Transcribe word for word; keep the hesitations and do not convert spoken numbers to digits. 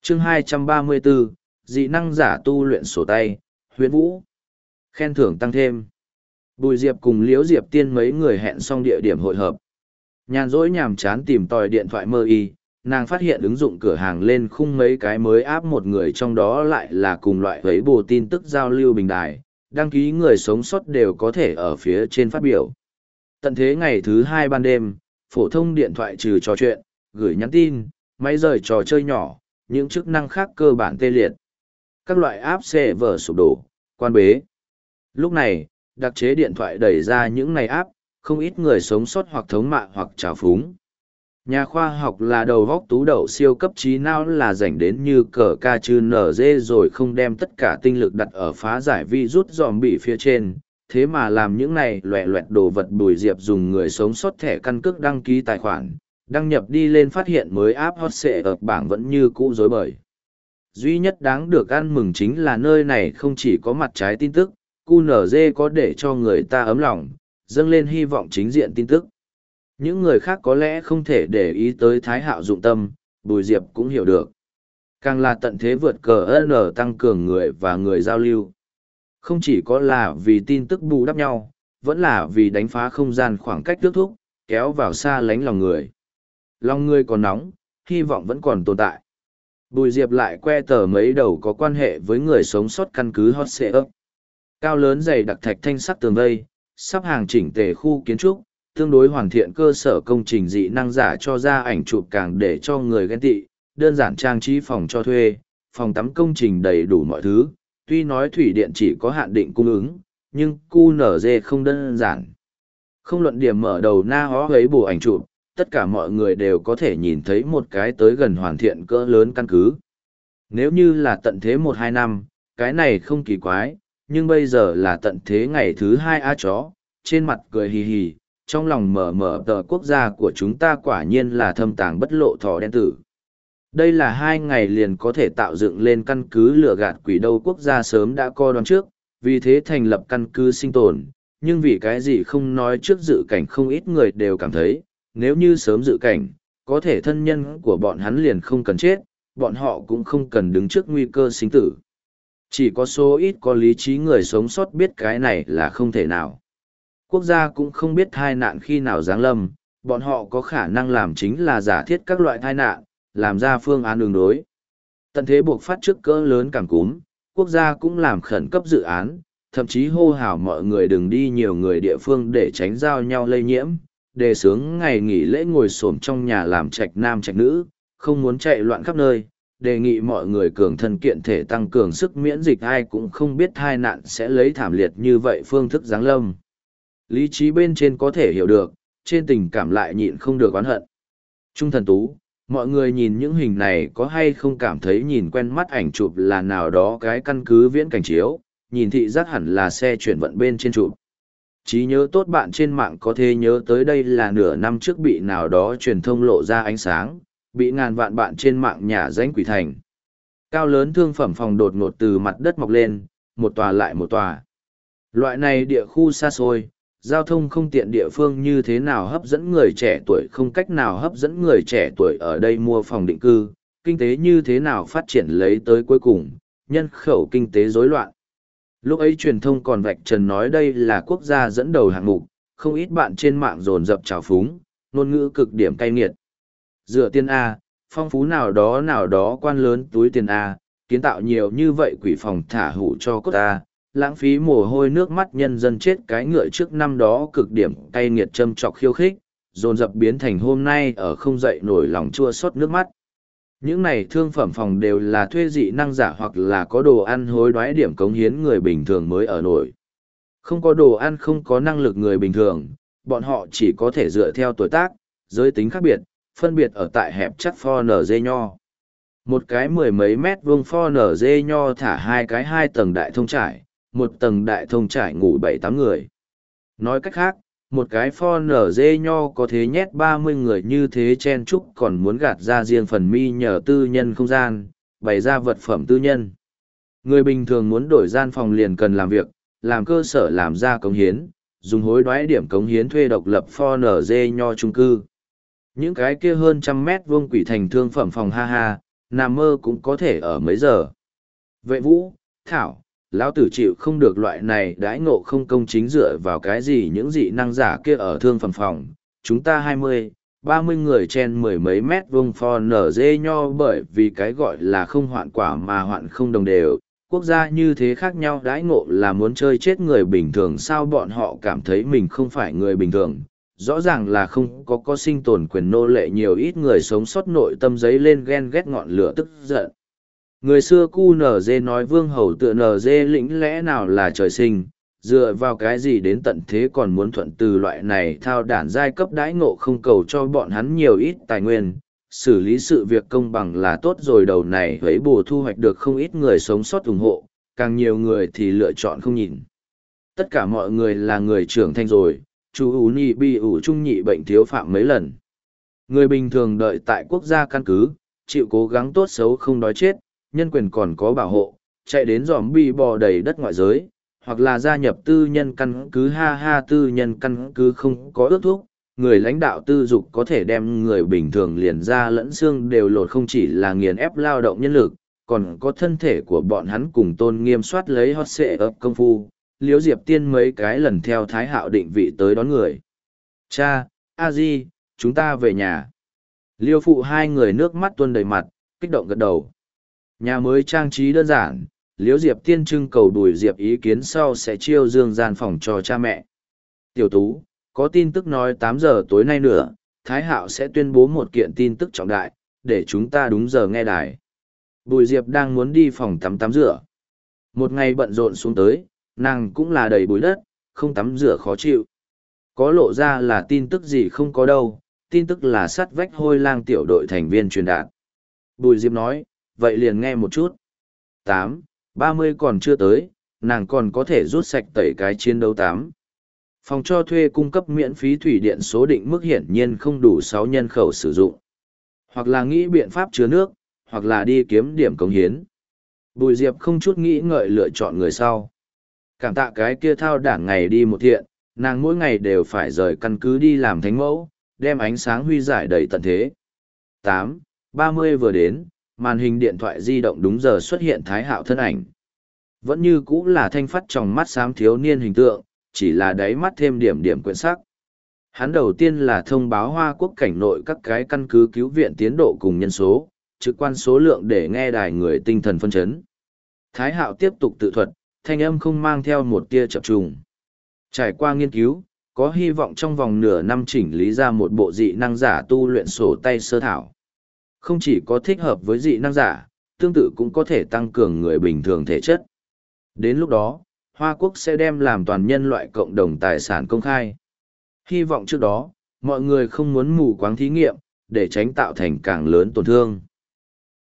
chương hai trăm ba mươi bốn, dị năng giả tu luyện sổ tay, huyễn vũ. Khen thưởng tăng thêm. Bùi Diệp cùng Liễu Diệp Tiên mấy người hẹn xong địa điểm hội hợp. Nhàn rỗi nhàm chán tìm tòi điện thoại mơ y, nàng phát hiện ứng dụng cửa hàng lên khung mấy cái mới áp một người trong đó lại là cùng loại với bồ tin tức giao lưu bình đài, đăng ký người sống sót đều có thể ở phía trên phát biểu. Tận thế ngày thứ hai ban đêm, phổ thông điện thoại trừ trò chuyện, gửi nhắn tin, máy rời trò chơi nhỏ, những chức năng khác cơ bản tê liệt. Các loại app server sụp đổ, quan bế. Lúc này, đặc chế điện thoại đẩy ra những này app, không ít người sống sót hoặc thống mạ hoặc trào phúng. Nhà khoa học là đầu góc tú đậu siêu cấp trí não là rảnh đến như cờ ca chư nở dê rồi không đem tất cả tinh lực đặt ở phá giải virus dòm bị phía trên. Thế mà làm những này loẹ loẹt đồ vật Bùi Diệp dùng người sống sót thẻ căn cước đăng ký tài khoản, đăng nhập đi lên phát hiện mới app hot sệ ở bảng vẫn như cũ rối bời. Duy nhất đáng được ăn mừng chính là nơi này không chỉ có mặt trái tin tức, quy en giê có để cho người ta ấm lòng, dâng lên hy vọng chính diện tin tức. Những người khác có lẽ không thể để ý tới Thái Hạo dụng tâm, Bùi Diệp cũng hiểu được. Càng là tận thế vượt cờ N tăng cường người và người giao lưu. Không chỉ có là vì tin tức bù đắp nhau, vẫn là vì đánh phá không gian khoảng cách nước thúc, kéo vào xa lánh lòng người. Lòng người còn nóng, hy vọng vẫn còn tồn tại. Bùi Diệp lại que tờ mấy đầu có quan hệ với người sống sót căn cứ hot sệ ấp. Cao lớn dày đặc thạch thanh sắc tường vây, sắp hàng chỉnh tề khu kiến trúc, tương đối hoàn thiện cơ sở công trình dị năng giả cho ra ảnh chụp càng để cho người ghen tị, đơn giản trang trí phòng cho thuê, phòng tắm công trình đầy đủ mọi thứ, tuy nói thủy điện chỉ có hạn định cung ứng, nhưng quy en giê không đơn giản. Không luận điểm mở đầu na hó ấy bù ảnh chụp, tất cả mọi người đều có thể nhìn thấy một cái tới gần hoàn thiện cỡ lớn căn cứ. Nếu như là tận thế một hai năm, cái này không kỳ quái, nhưng bây giờ là tận thế ngày thứ hai á chó, trên mặt cười hì hì, trong lòng mở mở tờ quốc gia của chúng ta quả nhiên là thâm tàng bất lộ thỏ đen tử. Đây là hai ngày liền có thể tạo dựng lên căn cứ lừa gạt quỷ đâu quốc gia sớm đã co đoán trước, vì thế thành lập căn cứ sinh tồn, nhưng vì cái gì không nói trước dự cảnh không ít người đều cảm thấy, nếu như sớm dự cảnh, có thể thân nhân của bọn hắn liền không cần chết, bọn họ cũng không cần đứng trước nguy cơ sinh tử. Chỉ có số ít có lý trí người sống sót biết cái này là không thể nào. Quốc gia cũng không biết tai nạn khi nào giáng lâm, bọn họ có khả năng làm chính là giả thiết các loại tai nạn, làm ra phương án ứng đối. Tận thế buộc phát trước cỡ lớn cảm cúm, quốc gia cũng làm khẩn cấp dự án, thậm chí hô hào mọi người đừng đi nhiều người địa phương để tránh giao nhau lây nhiễm, đề xướng ngày nghỉ lễ ngồi xổm trong nhà làm trạch nam trạch nữ, không muốn chạy loạn khắp nơi, đề nghị mọi người cường thân kiện thể tăng cường sức miễn dịch, ai cũng không biết tai nạn sẽ lấy thảm liệt như vậy phương thức giáng lâm. Lý trí bên trên có thể hiểu được, trên tình cảm lại nhịn không được oán hận. Trung thần tú, mọi người nhìn những hình này có hay không cảm thấy nhìn quen mắt ảnh chụp là nào đó cái căn cứ viễn cảnh chiếu, nhìn thị giác hẳn là xe chuyển vận bên trên chụp. Trí nhớ tốt bạn trên mạng có thể nhớ tới đây là nửa năm trước bị nào đó truyền thông lộ ra ánh sáng, bị ngàn vạn bạn trên mạng nhà danh quỷ thành. Cao lớn thương phẩm phòng đột ngột từ mặt đất mọc lên, một tòa lại một tòa. Loại này địa khu xa xôi, giao thông không tiện địa phương như thế nào hấp dẫn người trẻ tuổi không cách nào hấp dẫn người trẻ tuổi ở đây mua phòng định cư, kinh tế như thế nào phát triển lấy tới cuối cùng, nhân khẩu kinh tế rối loạn. Lúc ấy truyền thông còn vạch trần nói đây là quốc gia dẫn đầu hạng mục, không ít bạn trên mạng dồn dập trào phúng, ngôn ngữ cực điểm cay nghiệt. Dựa tiền A, phong phú nào đó nào đó quan lớn túi tiền A, kiến tạo nhiều như vậy quỷ phòng thả hủ cho cốt A, lãng phí mồ hôi nước mắt nhân dân chết cái ngựa trước năm đó cực điểm cay nghiệt châm trọc khiêu khích, dồn dập biến thành hôm nay ở không dậy nổi lòng chua xót nước mắt. Những này thương phẩm phòng đều là thuê dị năng giả hoặc là có đồ ăn hối đoái điểm cống hiến người bình thường mới ở nổi. Không có đồ ăn không có năng lực người bình thường, bọn họ chỉ có thể dựa theo tuổi tác, giới tính khác biệt, phân biệt ở tại hẹp chắc pho nở dê nho. Một cái mười mấy mét vuông pho nở dê nho thả hai cái hai tầng đại thông trải, một tầng đại thông trải ngủ bảy tám người. Nói cách khác, một cái pho nở dê nho có thế nhét ba mươi người như thế chen chúc còn muốn gạt ra riêng phần mi nhờ tư nhân không gian, bày ra vật phẩm tư nhân. Người bình thường muốn đổi gian phòng liền cần làm việc, làm cơ sở làm ra cống hiến, dùng hối đoái điểm cống hiến thuê độc lập pho nở dê nho chung cư. Những cái kia hơn trăm mét vuông quỷ thành thương phẩm phòng ha ha, nằm mơ cũng có thể ở mấy giờ. Vệ vũ, Thảo, lão tử chịu không được loại này đãi ngộ không công chính dựa vào cái gì những dị năng giả kia ở thương phẩm phòng. Chúng ta hai mươi, ba mươi người trên mười mấy mét vuông pho nở dê nho bởi vì cái gọi là không hoạn quả mà hoạn không đồng đều. Quốc gia như thế khác nhau đãi ngộ là muốn chơi chết người bình thường sao bọn họ cảm thấy mình không phải người bình thường. Rõ ràng là không có có sinh tồn quyền nô lệ nhiều ít người sống sót nội tâm giấy lên ghen ghét ngọn lửa tức giận. Người xưa cu nở dê nói vương hầu tựa nở dê lĩnh lẽ nào là trời sinh, dựa vào cái gì đến tận thế còn muốn thuận từ loại này thao đản giai cấp đãi ngộ không cầu cho bọn hắn nhiều ít tài nguyên, xử lý sự việc công bằng là tốt rồi đầu này thấy bù thu hoạch được không ít người sống sót ủng hộ, càng nhiều người thì lựa chọn không nhìn. Tất cả mọi người là người trưởng thành rồi, chú ú nhị bị ủ trung nhị bệnh thiếu phạm mấy lần. Người bình thường đợi tại quốc gia căn cứ, chịu cố gắng tốt xấu không đói chết, nhân quyền còn có bảo hộ, chạy đến giòm bi bò đầy đất ngoại giới, hoặc là gia nhập tư nhân căn cứ ha ha tư nhân căn cứ không có ước thúc, người lãnh đạo tư dục có thể đem người bình thường liền ra lẫn xương đều lột không chỉ là nghiền ép lao động nhân lực, còn có thân thể của bọn hắn cùng tôn nghiêm soát lấy hot xệ ấp công phu, liếu diệp tiên mấy cái lần theo thái hạo định vị tới đón người. Cha, a di, chúng ta về nhà. Liêu phụ hai người nước mắt tuôn đầy mặt, kích động gật đầu. Nhà mới trang trí đơn giản, liếu diệp tiên trưng cầu đùi diệp ý kiến sau sẽ chiêu dương gian phòng cho cha mẹ. Tiểu tú, có tin tức nói tám giờ tối nay nữa, Thái Hạo sẽ tuyên bố một kiện tin tức trọng đại, để chúng ta đúng giờ nghe đài. Bùi diệp đang muốn đi phòng tắm tắm rửa. Một ngày bận rộn xuống tới, nàng cũng là đầy bụi đất, không tắm rửa khó chịu. Có lộ ra là tin tức gì không có đâu, tin tức là sắt vách hôi lang tiểu đội thành viên truyền đạt. Bùi diệp nói, vậy liền nghe một chút. Tám, ba mươi còn chưa tới, nàng còn có thể rút sạch tẩy cái chiến đấu tám. Phòng cho thuê cung cấp miễn phí thủy điện số định mức hiển nhiên không đủ sáu nhân khẩu sử dụng. Hoặc là nghĩ biện pháp chứa nước, hoặc là đi kiếm điểm cống hiến. Bùi Diệp không chút nghĩ ngợi lựa chọn người sau. Cảm tạ cái kia thao đảng ngày đi một thiện, nàng mỗi ngày đều phải rời căn cứ đi làm thánh mẫu, đem ánh sáng huy giải đầy tận thế. Tám, ba mươi vừa đến, màn hình điện thoại di động đúng giờ xuất hiện Thái Hạo thân ảnh. Vẫn như cũ là thanh phát trong mắt xám thiếu niên hình tượng, chỉ là đáy mắt thêm điểm điểm quyển sắc. Hắn đầu tiên là thông báo Hoa Quốc cảnh nội các cái căn cứ cứu viện tiến độ cùng nhân số, trực quan số lượng để nghe đài người tinh thần phân chấn. Thái Hạo tiếp tục tự thuật, thanh âm không mang theo một tia chập trùng. Trải qua nghiên cứu, có hy vọng trong vòng nửa năm chỉnh lý ra một bộ dị năng giả tu luyện sổ tay sơ thảo. Không chỉ có thích hợp với dị năng giả, tương tự cũng có thể tăng cường người bình thường thể chất. Đến lúc đó, Hoa Quốc sẽ đem làm toàn nhân loại cộng đồng tài sản công khai. Hy vọng trước đó, mọi người không muốn mù quáng thí nghiệm, để tránh tạo thành càng lớn tổn thương.